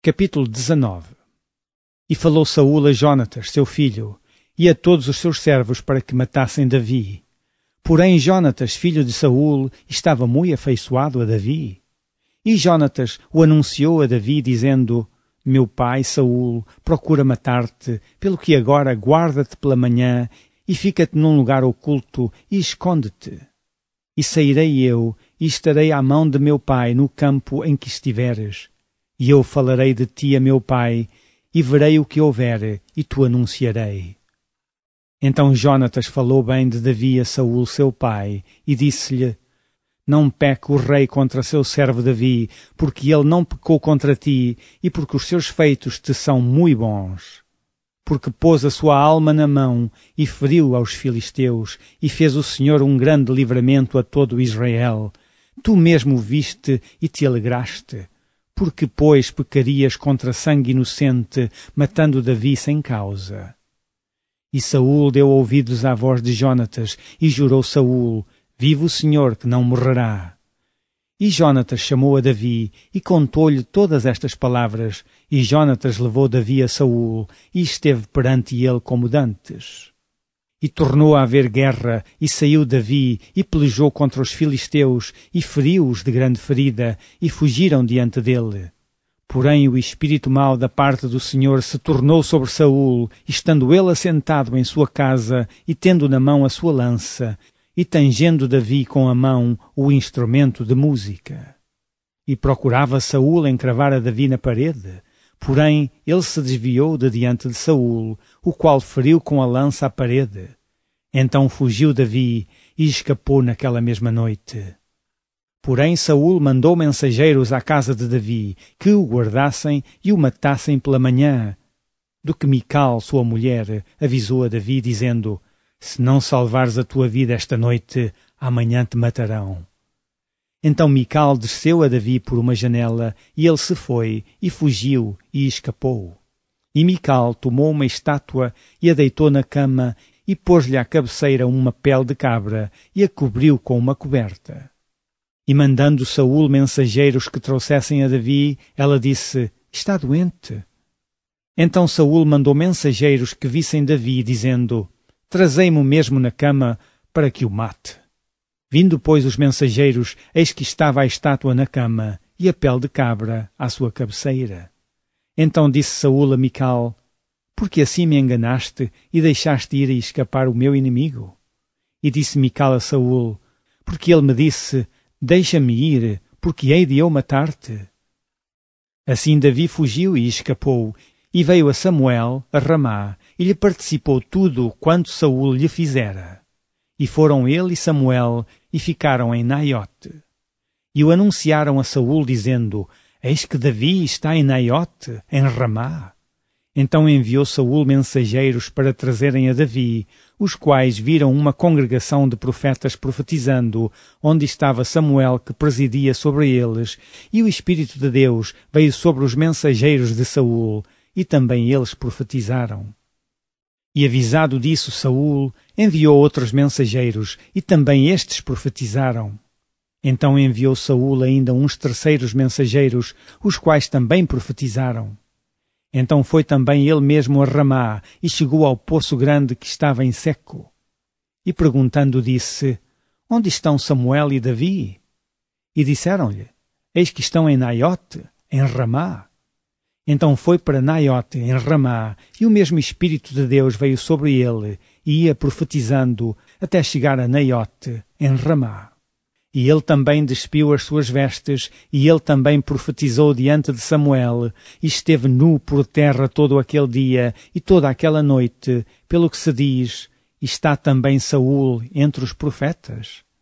Capítulo 19. E falou Saúl a Jonatas, seu filho, e a todos os seus servos para que matassem Davi. Porém Jonatas, filho de Saúl, estava muito afeiçoado a Davi. E Jonatas o anunciou a Davi, dizendo: Meu pai Saúl procura matar-te, pelo que agora guarda-te pela manhã, e fica-te num lugar oculto, e esconde-te. E sairei eu, e estarei à mão de meu pai no campo em que estiveres. E eu falarei de ti a meu pai, e verei o que houver, e tu anunciarei. Então Jonatas falou bem de Davi a Saúl seu pai, e disse-lhe: Não peque o rei contra seu servo Davi, porque ele não pecou contra ti, e porque os seus feitos te são muito bons. Porque pôs a sua alma na mão, e feriu aos filisteus, e fez o Senhor um grande livramento a todo Israel. Tu mesmo viste e te alegraste. Porque, pois, pecarias contra sangue inocente, matando Davi sem causa? E Saúl deu ouvidos à voz de Jonatas, e jurou Saúl: Vive o Senhor, que não morrerá. E Jonatas chamou a Davi, e contou-lhe todas estas palavras, e Jonatas levou Davi a Saúl, e esteve perante ele como dantes. E tornou a haver guerra, e saiu Davi, e pelejou contra os filisteus, e feriu-os de grande ferida, e fugiram diante dele. Porém o espírito mau da parte do Senhor se tornou sobre Saúl, estando ele assentado em sua casa, e tendo na mão a sua lança, e tangendo Davi com a mão o instrumento de música. E procurava Saúl encravar a Davi na parede, porém ele se desviou de diante de Saúl, o qual feriu com a lança a parede. Então fugiu Davi e escapou naquela mesma noite. Porém Saúl mandou mensageiros à casa de Davi, que o guardassem e o matassem pela manhã. Do que Mical, sua mulher, avisou a Davi, dizendo: Se não salvares a tua vida esta noite, amanhã te matarão. Então Mical desceu a Davi por uma janela, e ele se foi, e fugiu, e escapou. E Mical tomou uma estátua, e a deitou na cama, e pôs-lhe à cabeceira uma pele de cabra, e a cobriu com uma coberta. E mandando Saúl mensageiros que trouxessem a Davi, ela disse: Está doente. Então Saúl mandou mensageiros que vissem Davi, dizendo: Trazei-mo mesmo na cama, para que o mate. Vindo, pois, os mensageiros, eis que estava a estátua na cama, e a pele de cabra à sua cabeceira. Então disse Saúl a Mical: Por que assim me enganaste, e deixaste ir e escapar o meu inimigo? E disse Mical a Saúl: Porque ele me disse: Deixa-me ir, porque hei de eu matar-te. Assim Davi fugiu e escapou, e veio a Samuel, a Ramá, e lhe participou tudo quanto Saúl lhe fizera. E foram ele e Samuel, e ficaram em Naiote. E o anunciaram a Saúl, dizendo: Eis que Davi está em Naiote, em Ramá. Então enviou Saúl mensageiros para trazerem a Davi, os quais viram uma congregação de profetas profetizando, onde estava Samuel que presidia sobre eles, e o Espírito de Deus veio sobre os mensageiros de Saúl, e também eles profetizaram. E avisado disso Saúl, enviou outros mensageiros, e também estes profetizaram. Então enviou Saúl ainda uns terceiros mensageiros, os quais também profetizaram. Então foi também ele mesmo a Ramá, e chegou ao poço grande que estava em seco. E perguntando disse: Onde estão Samuel e Davi? E disseram-lhe: Eis que estão em Naiote, em Ramá. Então foi para Naiote, em Ramá, e o mesmo Espírito de Deus veio sobre ele, e ia profetizando, até chegar a Naiote, em Ramá. E ele também despiu as suas vestes, e ele também profetizou diante de Samuel, e esteve nu por terra todo aquele dia e toda aquela noite, pelo que se diz: Está também Saúl entre os profetas?